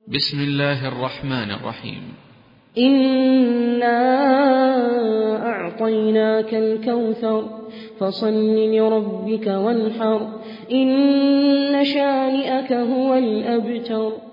بسم الله الرحمن الرحيم. إنا أعطيناك الكوثر فصل لربك وانحر إن شانئك هو الأبتر.